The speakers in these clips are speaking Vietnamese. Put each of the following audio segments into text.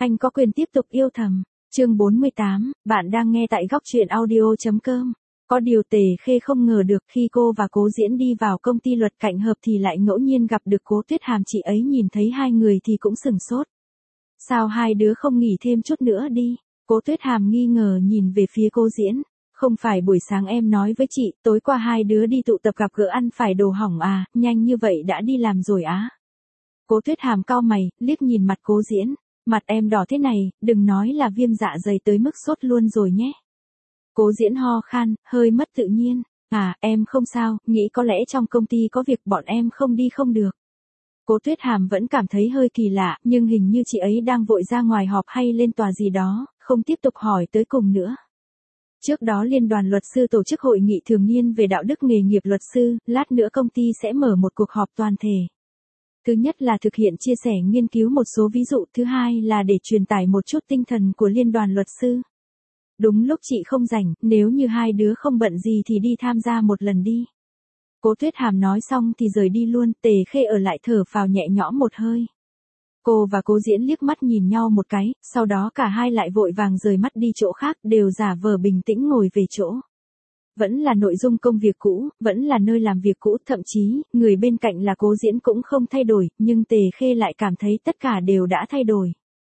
Anh có quyền tiếp tục yêu thầm. Chương 48, bạn đang nghe tại góc truyện audio.com. Có điều Tề Khê không ngờ được khi cô và Cố Diễn đi vào công ty luật cạnh hợp thì lại ngẫu nhiên gặp được Cố Tuyết Hàm, chị ấy nhìn thấy hai người thì cũng sửng sốt. Sao hai đứa không nghỉ thêm chút nữa đi? Cố Tuyết Hàm nghi ngờ nhìn về phía Cố Diễn. Không phải buổi sáng em nói với chị, tối qua hai đứa đi tụ tập gặp gỡ ăn phải đồ hỏng à, nhanh như vậy đã đi làm rồi á. Cố Tuyết Hàm cau mày, liếc nhìn mặt Cố Diễn. Mặt em đỏ thế này, đừng nói là viêm dạ dày tới mức sốt luôn rồi nhé. Cố Diễn ho khan, hơi mất tự nhiên. À, em không sao, nghĩ có lẽ trong công ty có việc bọn em không đi không được. Cố Tuyết Hàm vẫn cảm thấy hơi kỳ lạ, nhưng hình như chị ấy đang vội ra ngoài họp hay lên tòa gì đó, không tiếp tục hỏi tới cùng nữa. Trước đó Liên đoàn luật sư tổ chức hội nghị thường niên về đạo đức nghề nghiệp luật sư, lát nữa công ty sẽ mở một cuộc họp toàn thể. Thứ nhất là thực hiện chia sẻ nghiên cứu một số ví dụ, thứ hai là để truyền tải một chút tinh thần của Liên đoàn luật sư. Đúng lúc chị không rảnh, nếu như hai đứa không bận gì thì đi tham gia một lần đi. Cố Tuyết Hàm nói xong thì rời đi luôn, Tề Khê ở lại thở phào nhẹ nhõm một hơi. Cô và Cố Diễn liếc mắt nhìn nhau một cái, sau đó cả hai lại vội vàng rời mắt đi chỗ khác, đều giả vờ bình tĩnh ngồi về chỗ. Vẫn là nội dung công việc cũ, vẫn là nơi làm việc cũ, thậm chí, người bên cạnh là Cố Diễn cũng không thay đổi, nhưng Tề Khê lại cảm thấy tất cả đều đã thay đổi.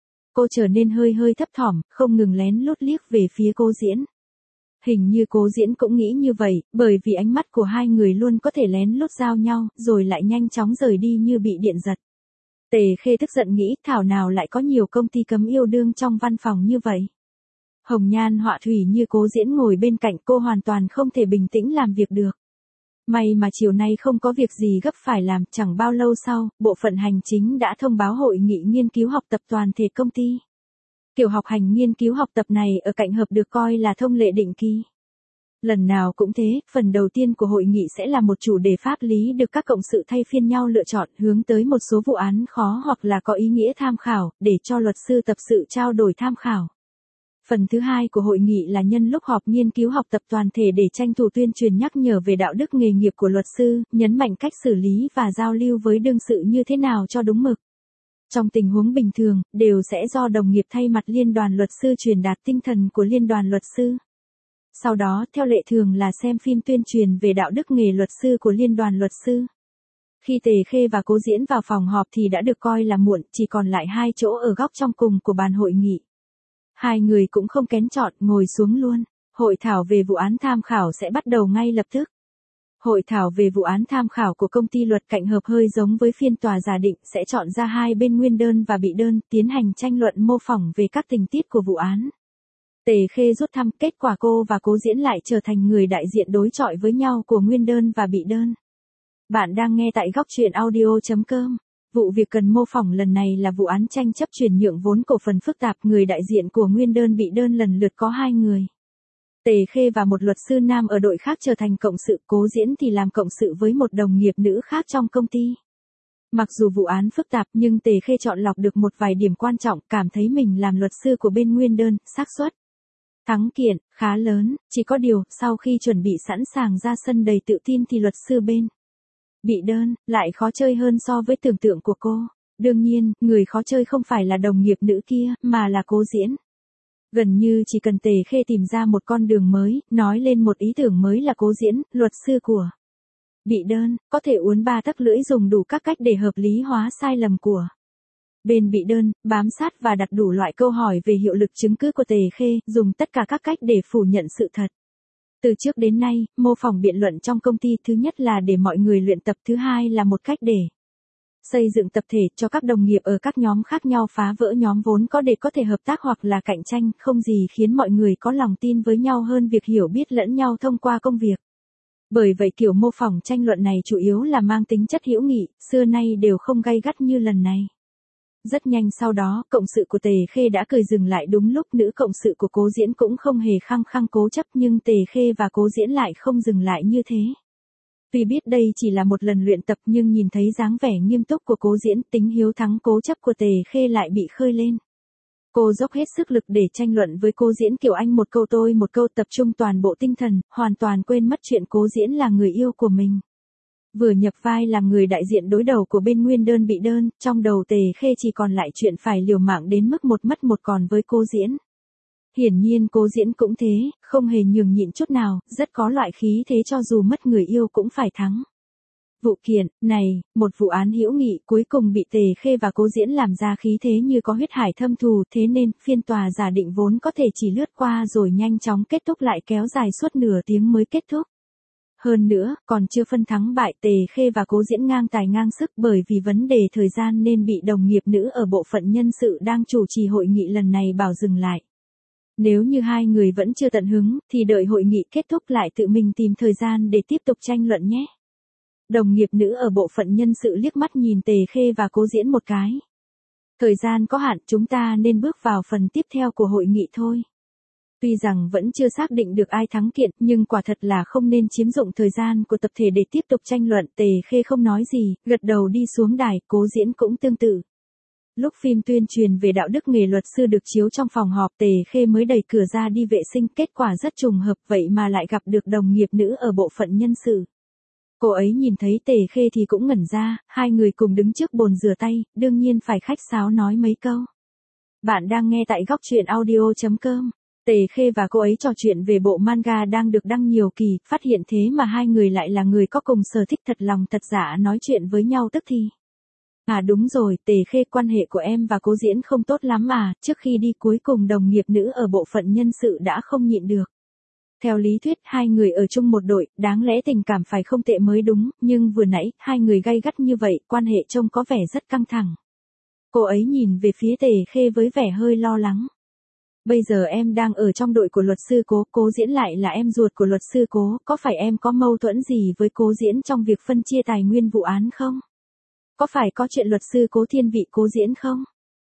Cô trở nên hơi thấp thỏm, không ngừng lén lút liếc về phía Cố Diễn. Hình như Cố Diễn cũng nghĩ như vậy, bởi vì ánh mắt của hai người luôn có thể lén lút giao nhau, rồi lại nhanh chóng rời đi như bị điện giật. Tề Khê tức giận nghĩ, thảo nào lại có nhiều công ty cấm yêu đương trong văn phòng như vậy. Hồng nhan họa thủy như Cố Diễn ngồi bên cạnh, cô hoàn toàn không thể bình tĩnh làm việc được. May mà chiều nay không có việc gì gấp phải làm, chẳng bao lâu sau, bộ phận hành chính đã thông báo hội nghị nghiên cứu học tập toàn thể công ty. Kiểu học hành nghiên cứu học tập này ở cạnh hợp được coi là thông lệ định kỳ. Lần nào cũng thế, phần đầu tiên của hội nghị sẽ là một chủ đề pháp lý được các cộng sự thay phiên nhau lựa chọn, hướng tới một số vụ án khó hoặc là có ý nghĩa tham khảo, để cho luật sư tập sự trao đổi tham khảo. Phần thứ hai của hội nghị là nhân lúc họp nghiên cứu học tập toàn thể để tranh thủ tuyên truyền nhắc nhở về đạo đức nghề nghiệp của luật sư, nhấn mạnh cách xử lý và giao lưu với đương sự như thế nào cho đúng mực. Trong tình huống bình thường, đều sẽ do đồng nghiệp thay mặt Liên đoàn luật sư truyền đạt tinh thần của Liên đoàn luật sư. Sau đó, theo lệ thường là xem phim tuyên truyền về đạo đức nghề luật sư của Liên đoàn luật sư. Khi Tề Khê và Cố Diễn vào phòng họp thì đã được coi là muộn, chỉ còn lại hai chỗ ở góc trong cùng của bàn hội nghị. Hai người cũng không kén chọn, ngồi xuống luôn. Hội thảo về vụ án tham khảo sẽ bắt đầu ngay lập tức. Hội thảo về vụ án tham khảo của công ty luật cạnh hợp hơi giống với phiên tòa giả định, sẽ chọn ra hai bên nguyên đơn và bị đơn, tiến hành tranh luận mô phỏng về các tình tiết của vụ án. Tề Khê rút thăm, kết quả cô và Cố Diễn lại trở thành người đại diện đối chọi với nhau của nguyên đơn và bị đơn. Bạn đang nghe tại góc truyện audio.com. Vụ việc cần mô phỏng lần này là vụ án tranh chấp chuyển nhượng vốn cổ phần phức tạp, người đại diện của nguyên đơn bị đơn lần lượt có hai người. Tề Khê và một luật sư nam ở đội khác trở thành cộng sự, Cố Diễn thì làm cộng sự với một đồng nghiệp nữ khác trong công ty. Mặc dù vụ án phức tạp nhưng Tề Khê chọn lọc được một vài điểm quan trọng, cảm thấy mình làm luật sư của bên nguyên đơn, xác suất thắng kiện khá lớn, chỉ có điều, sau khi chuẩn bị sẵn sàng ra sân đầy tự tin thì luật sư bên bị đơn lại khó chơi hơn so với tưởng tượng của cô. Đương nhiên, người khó chơi không phải là đồng nghiệp nữ kia, mà là Cố Diễn. Gần như chỉ cần Tề Khê tìm ra một con đường mới, nói lên một ý tưởng mới là Cố Diễn, luật sư của bị đơn, có thể uốn ba tấc lưỡi dùng đủ các cách để hợp lý hóa sai lầm của bên bị đơn, bám sát và đặt đủ loại câu hỏi về hiệu lực chứng cứ của Tề Khê, dùng tất cả các cách để phủ nhận sự thật. Từ trước đến nay, mô phỏng biện luận trong công ty thứ nhất là để mọi người luyện tập, thứ hai là một cách để xây dựng tập thể cho các đồng nghiệp ở các nhóm khác nhau phá vỡ nhóm vốn có để có thể hợp tác hoặc là cạnh tranh, không gì khiến mọi người có lòng tin với nhau hơn việc hiểu biết lẫn nhau thông qua công việc. Bởi vậy kiểu mô phỏng tranh luận này chủ yếu là mang tính chất hữu nghị, xưa nay đều không gay gắt như lần này. Rất nhanh sau đó, cộng sự của Tề Khê đã cười dừng lại đúng lúc nữ cộng sự của Cố Diễn cũng không hề khăng khăng cố chấp, nhưng Tề Khê và Cố Diễn lại không dừng lại như thế. Tuy biết đây chỉ là một lần luyện tập nhưng nhìn thấy dáng vẻ nghiêm túc của Cố Diễn, tính hiếu thắng cố chấp của Tề Khê lại bị khơi lên. Cô dốc hết sức lực để tranh luận với Cố Diễn kiểu anh một câu tôi một câu, tập trung toàn bộ tinh thần, hoàn toàn quên mất chuyện Cố Diễn là người yêu của mình. Vừa nhập vai làm người đại diện đối đầu của bên nguyên đơn bị đơn, trong đầu Tề Khê chỉ còn lại chuyện phải liều mạng đến mức một mất một còn với cô Diễn. Hiển nhiên cô Diễn cũng thế, không hề nhường nhịn chút nào, rất có loại khí thế cho dù mất người yêu cũng phải thắng. Vụ kiện này, một vụ án hữu nghị cuối cùng bị Tề Khê và Cố Diễn làm ra khí thế như có huyết hải thâm thù, thế nên phiên tòa giả định vốn có thể chỉ lướt qua rồi nhanh chóng kết thúc lại kéo dài suốt nửa tiếng mới kết thúc. Hơn nữa, còn chưa phân thắng bại, Tề Khê và Cố Diễn ngang tài ngang sức, bởi vì vấn đề thời gian nên bị đồng nghiệp nữ ở bộ phận nhân sự đang chủ trì hội nghị lần này bảo dừng lại. Nếu như hai người vẫn chưa tận hứng, thì đợi hội nghị kết thúc lại tự mình tìm thời gian để tiếp tục tranh luận nhé. Đồng nghiệp nữ ở bộ phận nhân sự liếc mắt nhìn Tề Khê và Cố Diễn một cái. Thời gian có hạn, chúng ta nên bước vào phần tiếp theo của hội nghị thôi. Tuy rằng vẫn chưa xác định được ai thắng kiện, nhưng quả thật là không nên chiếm dụng thời gian của tập thể để tiếp tục tranh luận. Tề Khê không nói gì, gật đầu đi xuống đài, Cố Diễn cũng tương tự. Lúc phim tuyên truyền về đạo đức nghề luật sư được chiếu trong phòng họp, Tề Khê mới đẩy cửa ra đi vệ sinh, kết quả rất trùng hợp, vậy mà lại gặp được đồng nghiệp nữ ở bộ phận nhân sự. Cô ấy nhìn thấy Tề Khê thì cũng ngẩn ra, hai người cùng đứng trước bồn rửa tay, đương nhiên phải khách sáo nói mấy câu. Bạn đang nghe tại góc truyện audio.com. Tề Khê và cô ấy trò chuyện về bộ manga đang được đăng nhiều kỳ, phát hiện thế mà hai người lại là người có cùng sở thích, thật lòng thật giả nói chuyện với nhau tức thì. À đúng rồi, Tề Khê, quan hệ của em và Cố Diễn không tốt lắm à, trước khi đi cuối cùng đồng nghiệp nữ ở bộ phận nhân sự đã không nhịn được. Theo lý thuyết hai người ở chung một đội, đáng lẽ tình cảm phải không tệ mới đúng, nhưng vừa nãy, hai người gay gắt như vậy, quan hệ trông có vẻ rất căng thẳng. Cô ấy nhìn về phía Tề Khê với vẻ hơi lo lắng. Bây giờ em đang ở trong đội của luật sư Cố, Cố Diễn lại là em ruột của luật sư Cố, có phải em có mâu thuẫn gì với Cố Diễn trong việc phân chia tài nguyên vụ án không? Có phải có chuyện luật sư Cố thiên vị Cố Diễn không?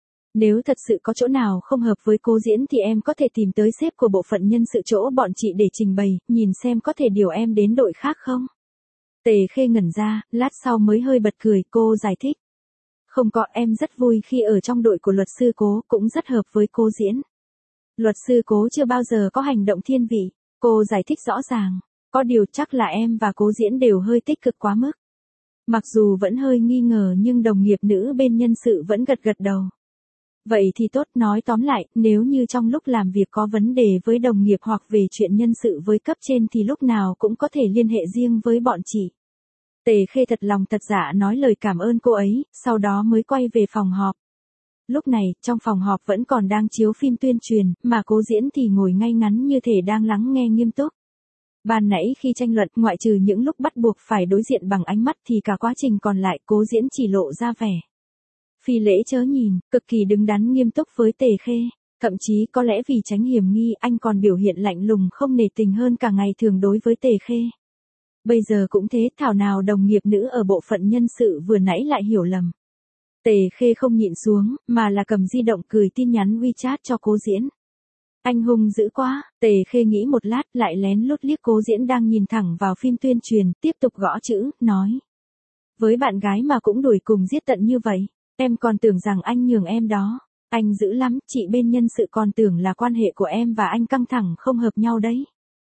Nếu thật sự có chỗ nào không hợp với Cố Diễn thì em có thể tìm tới sếp của bộ phận nhân sự chỗ bọn chị để trình bày, nhìn xem có thể điều em đến đội khác không? Tề Khê ngẩn ra, lát sau mới hơi bật cười, cô giải thích. Không có, em rất vui khi ở trong đội của luật sư Cố, cũng rất hợp với Cố Diễn. Luật sư Cố chưa bao giờ có hành động thiên vị, cô giải thích rõ ràng. Có điều chắc là em và Cố Diễn đều hơi tích cực quá mức. Mặc dù vẫn hơi nghi ngờ nhưng đồng nghiệp nữ bên nhân sự vẫn gật gật đầu. Vậy thì tốt, nói tóm lại, nếu như trong lúc làm việc có vấn đề với đồng nghiệp hoặc về chuyện nhân sự với cấp trên thì lúc nào cũng có thể liên hệ riêng với bọn chị. Tề Khê thật lòng thật giả nói lời cảm ơn cô ấy, sau đó mới quay về phòng họp. Lúc này, trong phòng họp vẫn còn đang chiếu phim tuyên truyền, mà Cố Diễn thì ngồi ngay ngắn như thể đang lắng nghe nghiêm túc. Ban nãy khi tranh luận, ngoại trừ những lúc bắt buộc phải đối diện bằng ánh mắt thì cả quá trình còn lại Cố Diễn chỉ lộ ra vẻ phi lễ chớ nhìn, cực kỳ đứng đắn nghiêm túc với Tề Khê. Thậm chí có lẽ vì tránh hiểm nghi anh còn biểu hiện lạnh lùng không nể tình hơn cả ngày thường đối với Tề Khê. Bây giờ cũng thế, thảo nào đồng nghiệp nữ ở bộ phận nhân sự vừa nãy lại hiểu lầm. Tề Khê không nhịn xuống, mà là cầm di động gửi tin nhắn WeChat cho Cố Diễn. Anh hung dữ quá, Tề Khê nghĩ một lát lại lén lút liếc Cố Diễn đang nhìn thẳng vào phim tuyên truyền, tiếp tục gõ chữ, nói. Với bạn gái mà cũng đuổi cùng giết tận như vậy, em còn tưởng rằng anh nhường em đó. Anh dữ lắm, chị bên nhân sự còn tưởng là quan hệ của em và anh căng thẳng không hợp nhau đấy.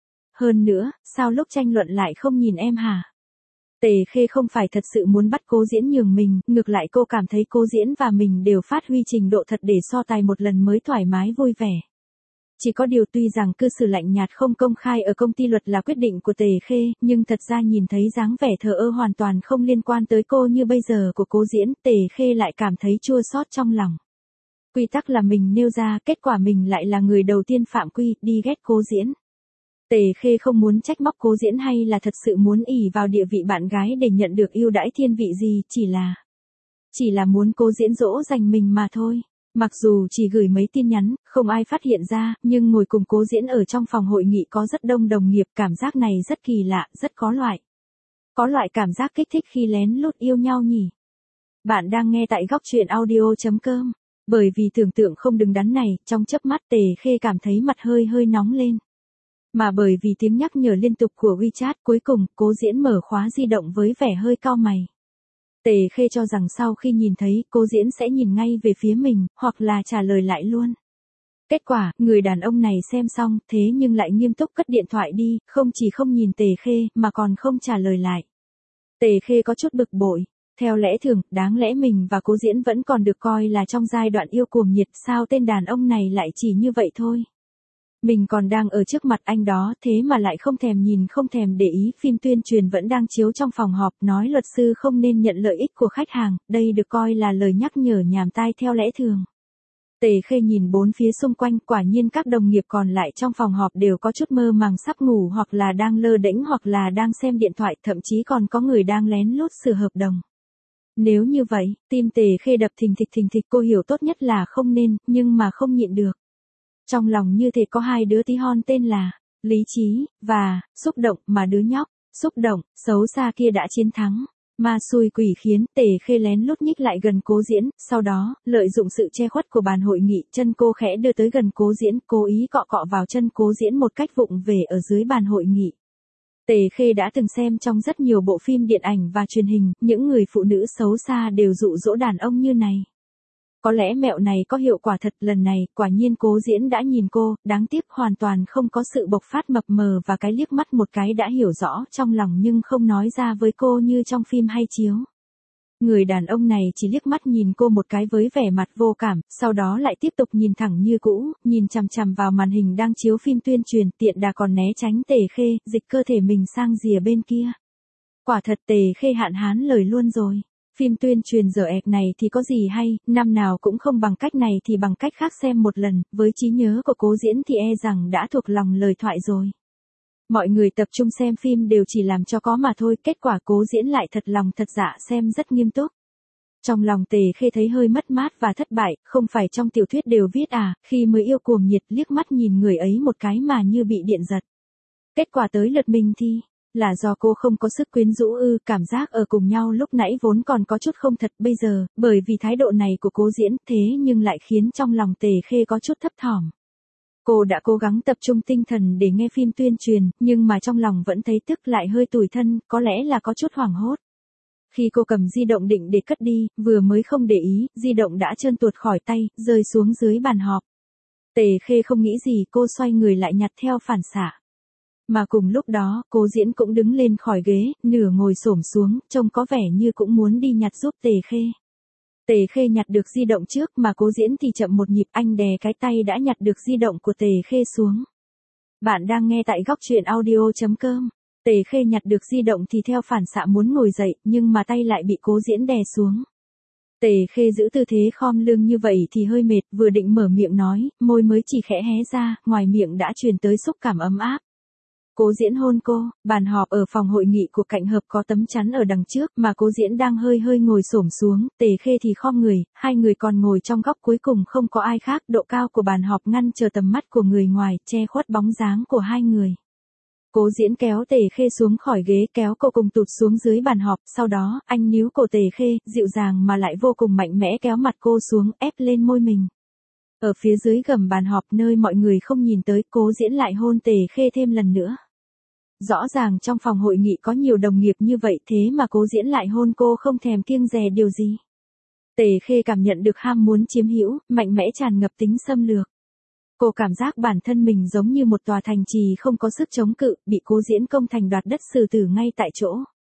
Hơn nữa, sao lúc tranh luận lại không nhìn em hả? Tề Khê không phải thật sự muốn bắt Cố Diễn nhường mình, ngược lại cô cảm thấy Cố Diễn và mình đều phát huy trình độ thật để so tài một lần mới thoải mái vui vẻ. Chỉ có điều tuy rằng cư xử lạnh nhạt không công khai ở công ty luật là quyết định của Tề Khê, nhưng thật ra nhìn thấy dáng vẻ thờ ơ hoàn toàn không liên quan tới cô như bây giờ của Cố Diễn, Tề Khê lại cảm thấy chua xót trong lòng. Quy tắc là mình nêu ra, kết quả mình lại là người đầu tiên phạm quy, đi ghét Cố Diễn. Tề Khê không muốn trách móc Cố Diễn hay là thật sự muốn ỷ vào địa vị bạn gái để nhận được ưu đãi thiên vị gì, chỉ là muốn Cố Diễn dỗ dành mình mà thôi. Mặc dù chỉ gửi mấy tin nhắn, không ai phát hiện ra, nhưng ngồi cùng Cố Diễn ở trong phòng hội nghị có rất đông đồng nghiệp, cảm giác này rất kỳ lạ, rất có loại cảm giác kích thích khi lén lút yêu nhau nhỉ. Bạn đang nghe tại góc truyện audio.com. Bởi vì tưởng tượng không đứng đắn này, trong chớp mắt Tề Khê cảm thấy mặt hơi nóng lên. Mà bởi vì tiếng nhắc nhở liên tục của WeChat, cuối cùng, Cố Diễn mở khóa di động với vẻ hơi cau mày. Tề Khê cho rằng sau khi nhìn thấy, Cố Diễn sẽ nhìn ngay về phía mình, hoặc là trả lời lại luôn. Kết quả, người đàn ông này xem xong, thế nhưng lại nghiêm túc cất điện thoại đi, không chỉ không nhìn Tề Khê, mà còn không trả lời lại. Tề Khê có chút bực bội. Theo lẽ thường, đáng lẽ mình và Cố Diễn vẫn còn được coi là trong giai đoạn yêu cuồng nhiệt, sao tên đàn ông này lại chỉ như vậy thôi. Mình còn đang ở trước mặt anh đó, thế mà lại không thèm nhìn không thèm để ý, phim tuyên truyền vẫn đang chiếu trong phòng họp, nói luật sư không nên nhận lợi ích của khách hàng, đây được coi là lời nhắc nhở nhàm tai theo lẽ thường. Tề Khê nhìn bốn phía xung quanh, quả nhiên các đồng nghiệp còn lại trong phòng họp đều có chút mơ màng sắp ngủ hoặc là đang lơ đễnh hoặc là đang xem điện thoại, thậm chí còn có người đang lén lút sửa hợp đồng. Nếu như vậy, tim Tề Khê đập thình thịch, cô hiểu tốt nhất là không nên, nhưng mà không nhịn được. Trong lòng như thể có hai đứa tí hon tên là lý trí và xúc động, mà đứa nhóc xúc động xấu xa kia đã chiến thắng. Ma xui quỷ khiến, Tề Khê lén lút nhích lại gần Cố Diễn, sau đó, lợi dụng sự che khuất của bàn hội nghị, chân cô khẽ đưa tới gần Cố Diễn, cố ý cọ cọ vào chân Cố Diễn một cách vụng về ở dưới bàn hội nghị. Tề Khê đã từng xem trong rất nhiều bộ phim điện ảnh và truyền hình, những người phụ nữ xấu xa đều dụ dỗ đàn ông như này. Có lẽ mẹo này có hiệu quả thật, lần này, quả nhiên Cố Diễn đã nhìn cô, đáng tiếc hoàn toàn không có sự bộc phát mập mờ và cái liếc mắt một cái đã hiểu rõ trong lòng nhưng không nói ra với cô như trong phim hay chiếu. Người đàn ông này chỉ liếc mắt nhìn cô một cái với vẻ mặt vô cảm, sau đó lại tiếp tục nhìn thẳng như cũ, nhìn chằm chằm vào màn hình đang chiếu phim tuyên truyền, tiện đà còn né tránh Tề Khê, dịch cơ thể mình sang rìa bên kia. Quả thật Tề Khê hạn hán lời luôn rồi. Phim tuyên truyền dở ẹc này thì có gì hay, năm nào cũng không bằng cách này thì bằng cách khác xem một lần, với trí nhớ của Cố Diễn thì e rằng đã thuộc lòng lời thoại rồi. Mọi người tập trung xem phim đều chỉ làm cho có mà thôi, kết quả Cố Diễn lại thật lòng thật dạ xem rất nghiêm túc. Trong lòng Tề Khê thấy hơi mất mát và thất bại, không phải trong tiểu thuyết đều viết à, khi mới yêu cuồng nhiệt liếc mắt nhìn người ấy một cái mà như bị điện giật. Kết quả tới lượt mình thì... là do cô không có sức quyến rũ ư, cảm giác ở cùng nhau lúc nãy vốn còn có chút không thật, bây giờ, bởi vì thái độ này của Cố Diễn, thế nhưng lại khiến trong lòng Tề Khê có chút thấp thỏm. Cô đã cố gắng tập trung tinh thần để nghe phim tuyên truyền, nhưng mà trong lòng vẫn thấy tức lại hơi tủi thân, có lẽ là có chút hoảng hốt. Khi cô cầm di động định để cất đi, vừa mới không để ý, di động đã trơn tuột khỏi tay, rơi xuống dưới bàn họp. Tề Khê không nghĩ gì, cô xoay người lại nhặt theo phản xạ. Mà cùng lúc đó, Cố Diễn cũng đứng lên khỏi ghế, nửa ngồi xổm xuống, trông có vẻ như cũng muốn đi nhặt giúp Tề Khê. Tề Khê nhặt được di động trước mà Cố Diễn thì chậm một nhịp, anh đè cái tay đã nhặt được di động của Tề Khê xuống. Bạn đang nghe tại góc truyện audio.com. Tề Khê nhặt được di động thì theo phản xạ muốn ngồi dậy, nhưng mà tay lại bị Cố Diễn đè xuống. Tề Khê giữ tư thế khom lưng như vậy thì hơi mệt, vừa định mở miệng nói, môi mới chỉ khẽ hé ra, ngoài miệng đã truyền tới xúc cảm ấm áp. Cố Diễn hôn cô, bàn họp ở phòng hội nghị của cạnh hợp có tấm chắn ở đằng trước mà Cố Diễn đang hơi ngồi xổm xuống, Tề Khê thì khom người, hai người còn ngồi trong góc cuối cùng không có ai khác, độ cao của bàn họp ngăn chờ tầm mắt của người ngoài, che khuất bóng dáng của hai người. Cố Diễn kéo Tề Khê xuống khỏi ghế, kéo cô cùng tụt xuống dưới bàn họp, sau đó, anh níu cổ Tề Khê, dịu dàng mà lại vô cùng mạnh mẽ kéo mặt cô xuống, ép lên môi mình. Ở phía dưới gầm bàn họp nơi mọi người không nhìn tới, Cố Diễn lại hôn Tề Khê thêm lần nữa. Rõ ràng trong phòng hội nghị có nhiều đồng nghiệp như vậy thế mà Cố Diễn lại hôn cô không thèm kiêng dè điều gì. Tề Khê cảm nhận được ham muốn chiếm hữu, mạnh mẽ tràn ngập tính xâm lược. Cô cảm giác bản thân mình giống như một tòa thành trì không có sức chống cự, bị Cố Diễn công thành đoạt đất xử tử ngay tại chỗ.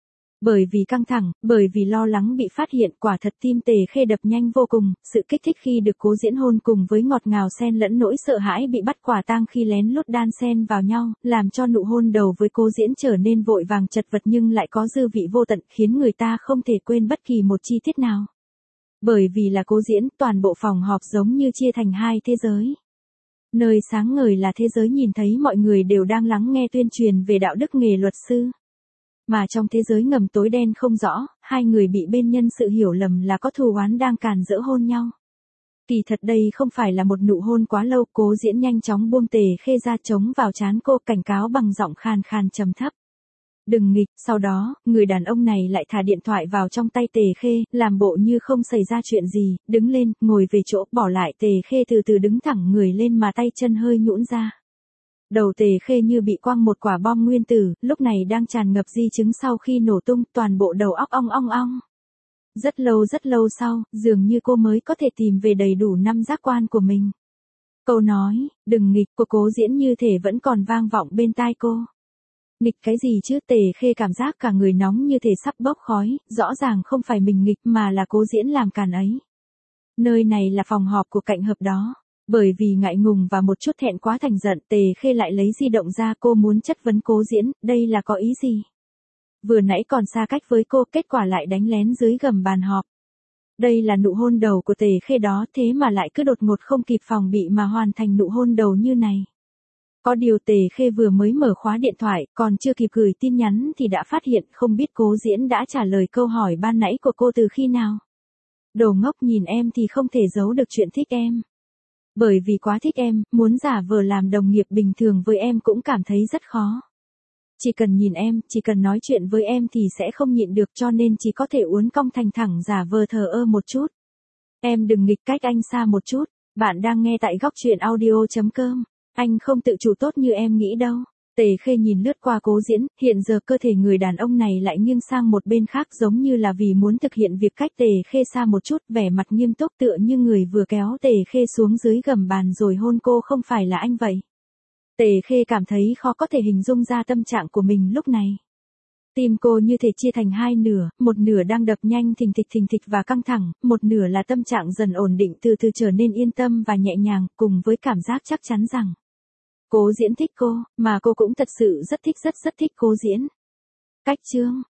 Bởi vì căng thẳng, bởi vì lo lắng bị phát hiện, quả thật tim Tề Khê đập nhanh vô cùng, sự kích thích khi được Cố Diễn hôn cùng với ngọt ngào xen lẫn nỗi sợ hãi bị bắt quả tang khi lén lút đan xen vào nhau, làm cho nụ hôn đầu với Cố Diễn trở nên vội vàng chật vật nhưng lại có dư vị vô tận, khiến người ta không thể quên bất kỳ một chi tiết nào. Bởi vì là Cố Diễn, toàn bộ phòng họp giống như chia thành hai thế giới. Nơi sáng ngời là thế giới nhìn thấy mọi người đều đang lắng nghe tuyên truyền về đạo đức nghề luật sư. Mà trong thế giới ngầm tối đen không rõ, hai người bị bên nhân sự hiểu lầm là có thù oán đang càn rỡ hôn nhau. Kỳ thật đây không phải là một nụ hôn quá lâu, Cố Diễn nhanh chóng buông Tề Khê ra chống vào trán cô, cảnh cáo bằng giọng khàn khàn trầm thấp. Đừng nghịch, sau đó, người đàn ông này lại thả điện thoại vào trong tay Tề Khê, làm bộ như không xảy ra chuyện gì, đứng lên, ngồi về chỗ, bỏ lại Tề Khê từ từ đứng thẳng người lên mà tay chân hơi nhũn ra. Đầu Tề Khê như bị quăng một quả bom nguyên tử, lúc này đang tràn ngập di chứng sau khi nổ tung, toàn bộ đầu óc ong ong ong. Rất lâu sau, dường như cô mới có thể tìm về đầy đủ 5 giác quan của mình. Câu nói, đừng nghịch của Cố Diễn như thể vẫn còn vang vọng bên tai cô. Nghịch cái gì chứ? Tề Khê cảm giác cả người nóng như thể sắp bốc khói, rõ ràng không phải mình nghịch mà là Cố Diễn làm càn ấy. Nơi này là phòng họp của cạnh hợp đó. Bởi vì ngại ngùng và một chút thẹn quá thành giận, Tề Khê lại lấy di động ra, cô muốn chất vấn Cố Diễn, đây là có ý gì? Vừa nãy còn xa cách với cô, kết quả lại đánh lén dưới gầm bàn họp. Đây là nụ hôn đầu của Tề Khê đó, thế mà lại cứ đột ngột không kịp phòng bị mà hoàn thành nụ hôn đầu như này. Có điều Tề Khê vừa mới mở khóa điện thoại, còn chưa kịp gửi tin nhắn thì đã phát hiện không biết Cố Diễn đã trả lời câu hỏi ban nãy của cô từ khi nào. Đồ ngốc, nhìn em thì không thể giấu được chuyện thích em. Bởi vì quá thích em, muốn giả vờ làm đồng nghiệp bình thường với em cũng cảm thấy rất khó. Chỉ cần nhìn em, chỉ cần nói chuyện với em thì sẽ không nhịn được, cho nên chỉ có thể uốn cong thành thẳng giả vờ thờ ơ một chút. Em đừng nghịch, cách anh xa một chút. Bạn đang nghe tại góc truyện audio.com. Anh không tự chủ tốt như em nghĩ đâu. Tề Khê nhìn lướt qua Cố Diễn, hiện giờ cơ thể người đàn ông này lại nghiêng sang một bên khác, giống như là vì muốn thực hiện việc cách Tề Khê xa một chút, vẻ mặt nghiêm túc tựa như người vừa kéo Tề Khê xuống dưới gầm bàn rồi hôn cô không phải là anh vậy. Tề Khê cảm thấy khó có thể hình dung ra tâm trạng của mình lúc này. Tim cô như thể chia thành hai nửa, một nửa đang đập nhanh thình thịch và căng thẳng, một nửa là tâm trạng dần ổn định, từ từ trở nên yên tâm và nhẹ nhàng, cùng với cảm giác chắc chắn rằng Cố Diễn thích cô, mà cô cũng thật sự rất thích Cố Diễn. Cách chương